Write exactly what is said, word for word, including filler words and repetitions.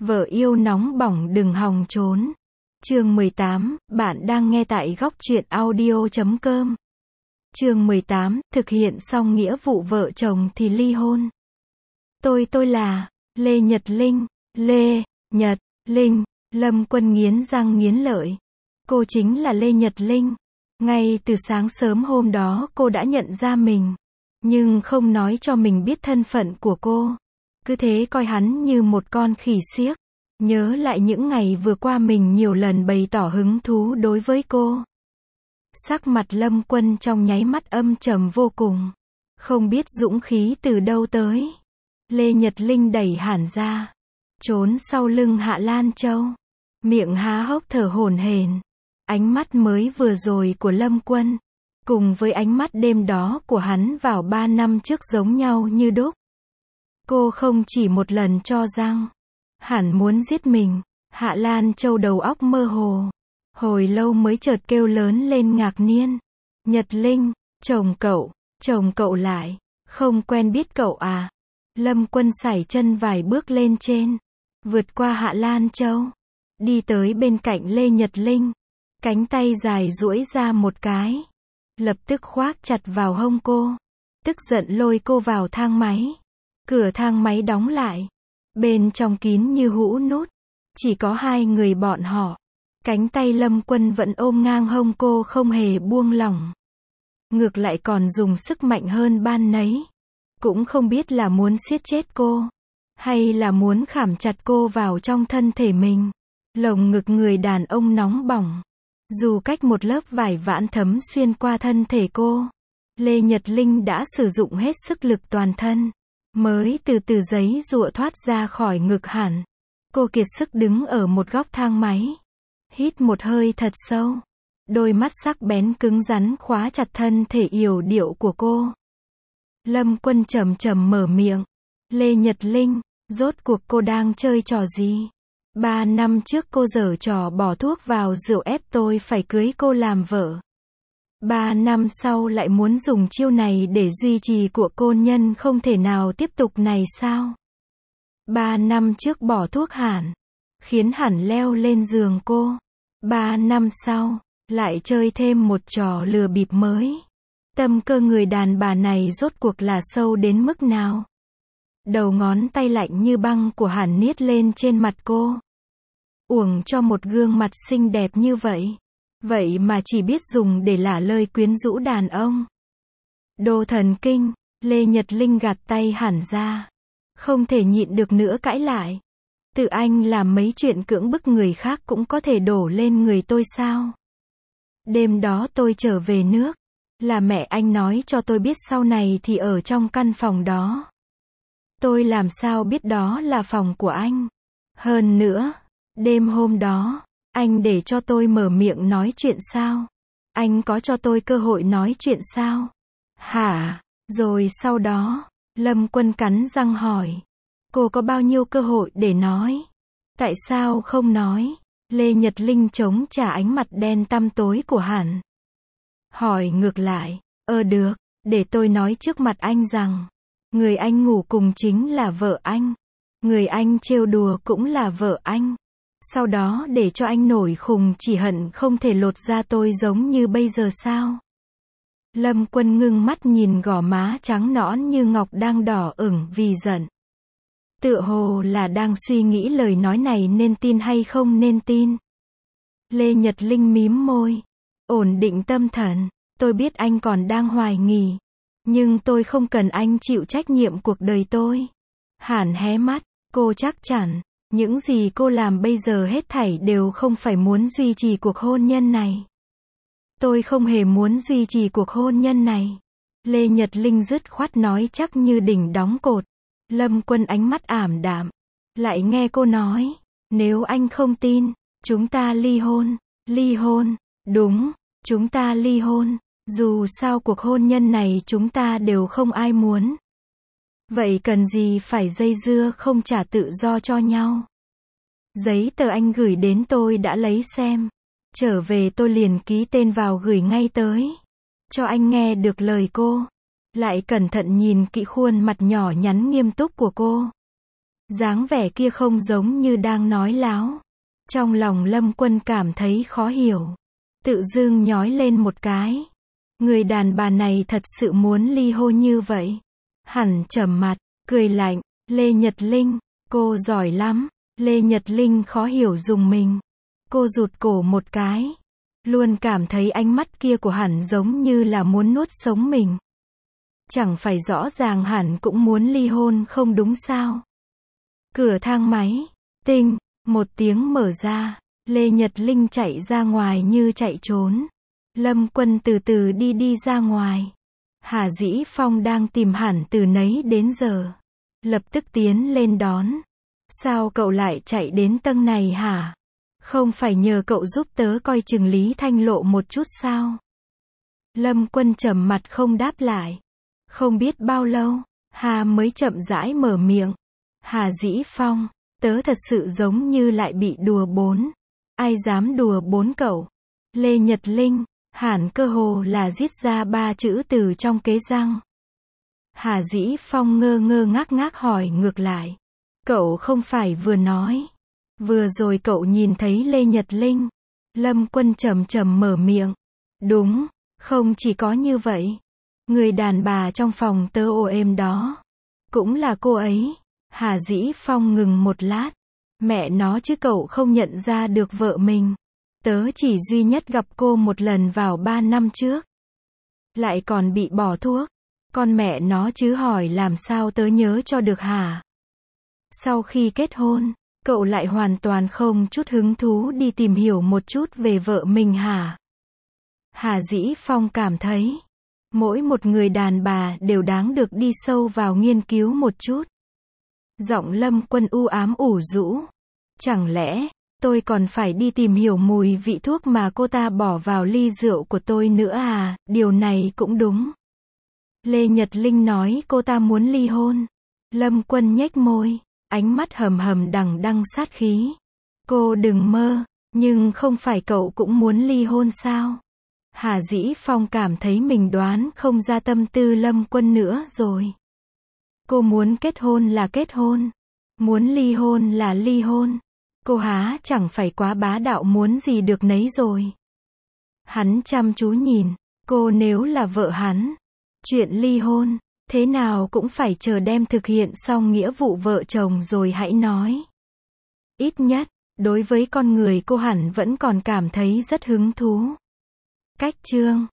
Vợ yêu nóng bỏng đừng hòng trốn. Chương mười tám, bạn đang nghe tại góc truyện audio chấm com. Chương mười tám, thực hiện xong nghĩa vụ vợ chồng thì ly hôn. Tôi tôi là Lê Nhật Linh. Lê Nhật Linh. Lâm Quân nghiến răng nghiến lợi. Cô chính là Lê Nhật Linh. Ngay từ sáng sớm hôm đó cô đã nhận ra mình, nhưng không nói cho mình biết thân phận của cô. Cứ thế coi hắn như một con khỉ xiếc. Nhớ lại những ngày vừa qua mình nhiều lần bày tỏ hứng thú đối với cô. Sắc mặt Lâm Quân trong nháy mắt âm trầm vô cùng. Không biết dũng khí từ đâu tới. Lê Nhật Linh đẩy Hàn ra, trốn sau lưng Hạ Lan Châu, miệng há hốc thở hổn hển. Ánh mắt mới vừa rồi của Lâm Quân, cùng với ánh mắt đêm đó của hắn vào ba năm trước giống nhau như đúc. Cô không chỉ một lần cho rằng hẳn muốn giết mình. Hạ Lan Châu đầu óc mơ hồ, hồi lâu mới chợt kêu lớn lên ngạc nhiên. Nhật Linh, chồng cậu, chồng cậu lại, không quen biết cậu à? Lâm Quân sải chân vài bước lên trên, vượt qua Hạ Lan Châu, đi tới bên cạnh Lê Nhật Linh, cánh tay dài duỗi ra một cái, lập tức khoác chặt vào hông cô, tức giận lôi cô vào thang máy. Cửa thang máy đóng lại, bên trong kín như hũ nút, chỉ có hai người bọn họ. Cánh tay Lâm Quân vẫn ôm ngang hông cô không hề buông lỏng, ngược lại còn dùng sức mạnh hơn ban nấy. Cũng không biết là muốn siết chết cô, hay là muốn khảm chặt cô vào trong thân thể mình. Lồng ngực người đàn ông nóng bỏng, dù cách một lớp vải vãn thấm xuyên qua thân thể cô. Lê Nhật Linh đã sử dụng hết sức lực toàn thân, mới từ từ giấy giụa thoát ra khỏi ngực hẳn. Cô kiệt sức đứng ở một góc thang máy, hít một hơi thật sâu, đôi mắt sắc bén cứng rắn khóa chặt thân thể yểu điệu của cô. Lâm Quân trầm trầm mở miệng. Lê Nhật Linh, rốt cuộc cô đang chơi trò gì? Ba năm trước cô giở trò bỏ thuốc vào rượu ép tôi phải cưới cô làm vợ. Ba năm sau lại muốn dùng chiêu này để duy trì cuộc hôn nhân không thể nào tiếp tục này sao? Ba năm trước bỏ thuốc hẳn, khiến hẳn leo lên giường cô. Ba năm sau, lại chơi thêm một trò lừa bịp mới. Tâm cơ người đàn bà này rốt cuộc là sâu đến mức nào? Đầu ngón tay lạnh như băng của hẳn niết lên trên mặt cô. Uổng cho một gương mặt xinh đẹp như vậy. Vậy mà chỉ biết dùng để lả lơi quyến rũ đàn ông. Đồ thần kinh. Lê Nhật Linh gạt tay hẳn ra, không thể nhịn được nữa cãi lại. Tự anh làm mấy chuyện cưỡng bức người khác cũng có thể đổ lên người tôi sao? Đêm đó tôi trở về nước, là mẹ anh nói cho tôi biết sau này thì ở trong căn phòng đó. Tôi làm sao biết đó là phòng của anh? Hơn nữa, đêm hôm đó, anh để cho tôi mở miệng nói chuyện sao? Anh có cho tôi cơ hội nói chuyện sao? Hả? Rồi sau đó, Lâm Quân cắn răng hỏi. Cô có bao nhiêu cơ hội để nói? Tại sao không nói? Lê Nhật Linh chống trả ánh mặt đen tăm tối của hẳn. Hỏi ngược lại. Ờ được, để tôi nói trước mặt anh rằng, người anh ngủ cùng chính là vợ anh. Người anh trêu đùa cũng là vợ anh. Sau đó để cho anh nổi khùng chỉ hận không thể lột da tôi giống như bây giờ sao? Lâm Quân ngưng mắt nhìn gò má trắng nõn như ngọc đang đỏ ửng vì giận. Tựa hồ là đang suy nghĩ lời nói này nên tin hay không nên tin. Lê Nhật Linh mím môi, ổn định tâm thần. Tôi biết anh còn đang hoài nghi, nhưng tôi không cần anh chịu trách nhiệm cuộc đời tôi. Hàn hé mắt, cô chắc chắn, những gì cô làm bây giờ hết thảy đều không phải muốn duy trì cuộc hôn nhân này. Tôi không hề muốn duy trì cuộc hôn nhân này. Lê Nhật Linh dứt khoát nói chắc như đỉnh đóng cột. Lâm Quân ánh mắt ảm đạm, lại nghe cô nói, nếu anh không tin, chúng ta ly hôn. Ly hôn? Đúng, chúng ta ly hôn. Dù sao cuộc hôn nhân này chúng ta đều không ai muốn. Vậy cần gì phải dây dưa không trả tự do cho nhau? Giấy tờ anh gửi đến tôi đã lấy xem. Trở về tôi liền ký tên vào gửi ngay tới. Cho anh nghe được lời cô. Lại cẩn thận nhìn kỹ khuôn mặt nhỏ nhắn nghiêm túc của cô. Dáng vẻ kia không giống như đang nói láo. Trong lòng Lâm Quân cảm thấy khó hiểu. Tự dưng nhói lên một cái. Người đàn bà này thật sự muốn ly hôn như vậy. Hẳn trầm mặt, cười lạnh. Lê Nhật Linh, cô giỏi lắm. Lê Nhật Linh khó hiểu dùng mình. Cô rụt cổ một cái. Luôn cảm thấy ánh mắt kia của Hẳn giống như là muốn nuốt sống mình. Chẳng phải rõ ràng Hẳn cũng muốn ly hôn không đúng sao? Cửa thang máy, tinh, một tiếng mở ra. Lê Nhật Linh chạy ra ngoài như chạy trốn. Lâm Quân từ từ đi đi ra ngoài. Hà Dĩ Phong đang tìm Hẳn từ nấy đến giờ. Lập tức tiến lên đón. Sao cậu lại chạy đến tầng này hả? Không phải nhờ cậu giúp tớ coi chừng Lý Thanh Lộ một chút sao? Lâm Quân trầm mặt không đáp lại. Không biết bao lâu, Hà mới chậm rãi mở miệng. Hà Dĩ Phong, tớ thật sự giống như lại bị đùa bốn. Ai dám đùa bốn cậu? Lê Nhật Linh, Hẳn cơ hồ là giết ra ba chữ từ trong kế răng. Hà Dĩ Phong ngơ ngơ ngác ngác hỏi ngược lại. Cậu không phải vừa nói. Vừa rồi cậu nhìn thấy Lê Nhật Linh. Lâm Quân trầm trầm mở miệng. Đúng, không chỉ có như vậy. Người đàn bà trong phòng tớ ồ êm đó. Cũng là cô ấy. Hà Dĩ Phong ngừng một lát. Mẹ nó chứ cậu không nhận ra được vợ mình. Tớ chỉ duy nhất gặp cô một lần vào ba năm trước. Lại còn bị bỏ thuốc. Con mẹ nó chứ hỏi làm sao tớ nhớ cho được hả? Sau khi kết hôn, cậu lại hoàn toàn không chút hứng thú đi tìm hiểu một chút về vợ mình hả? Hà Dĩ Phong cảm thấy, mỗi một người đàn bà đều đáng được đi sâu vào nghiên cứu một chút. Giọng Lâm Quân u ám ủ rũ. Chẳng lẽ, tôi còn phải đi tìm hiểu mùi vị thuốc mà cô ta bỏ vào ly rượu của tôi nữa à? Điều này cũng đúng. Lê Nhật Linh nói cô ta muốn ly hôn. Lâm Quân nhếch môi, ánh mắt hầm hầm đằng đằng sát khí. Cô đừng mơ, nhưng không phải cậu cũng muốn ly hôn sao? Hà Dĩ Phong cảm thấy mình đoán không ra tâm tư Lâm Quân nữa rồi. Cô muốn kết hôn là kết hôn. Muốn ly hôn là ly hôn. Cô há chẳng phải quá bá đạo muốn gì được nấy rồi. Hắn chăm chú nhìn. Cô nếu là vợ hắn. Chuyện ly hôn, thế nào cũng phải chờ đem thực hiện xong nghĩa vụ vợ chồng rồi hãy nói. Ít nhất, đối với con người cô hẳn vẫn còn cảm thấy rất hứng thú. Cách chương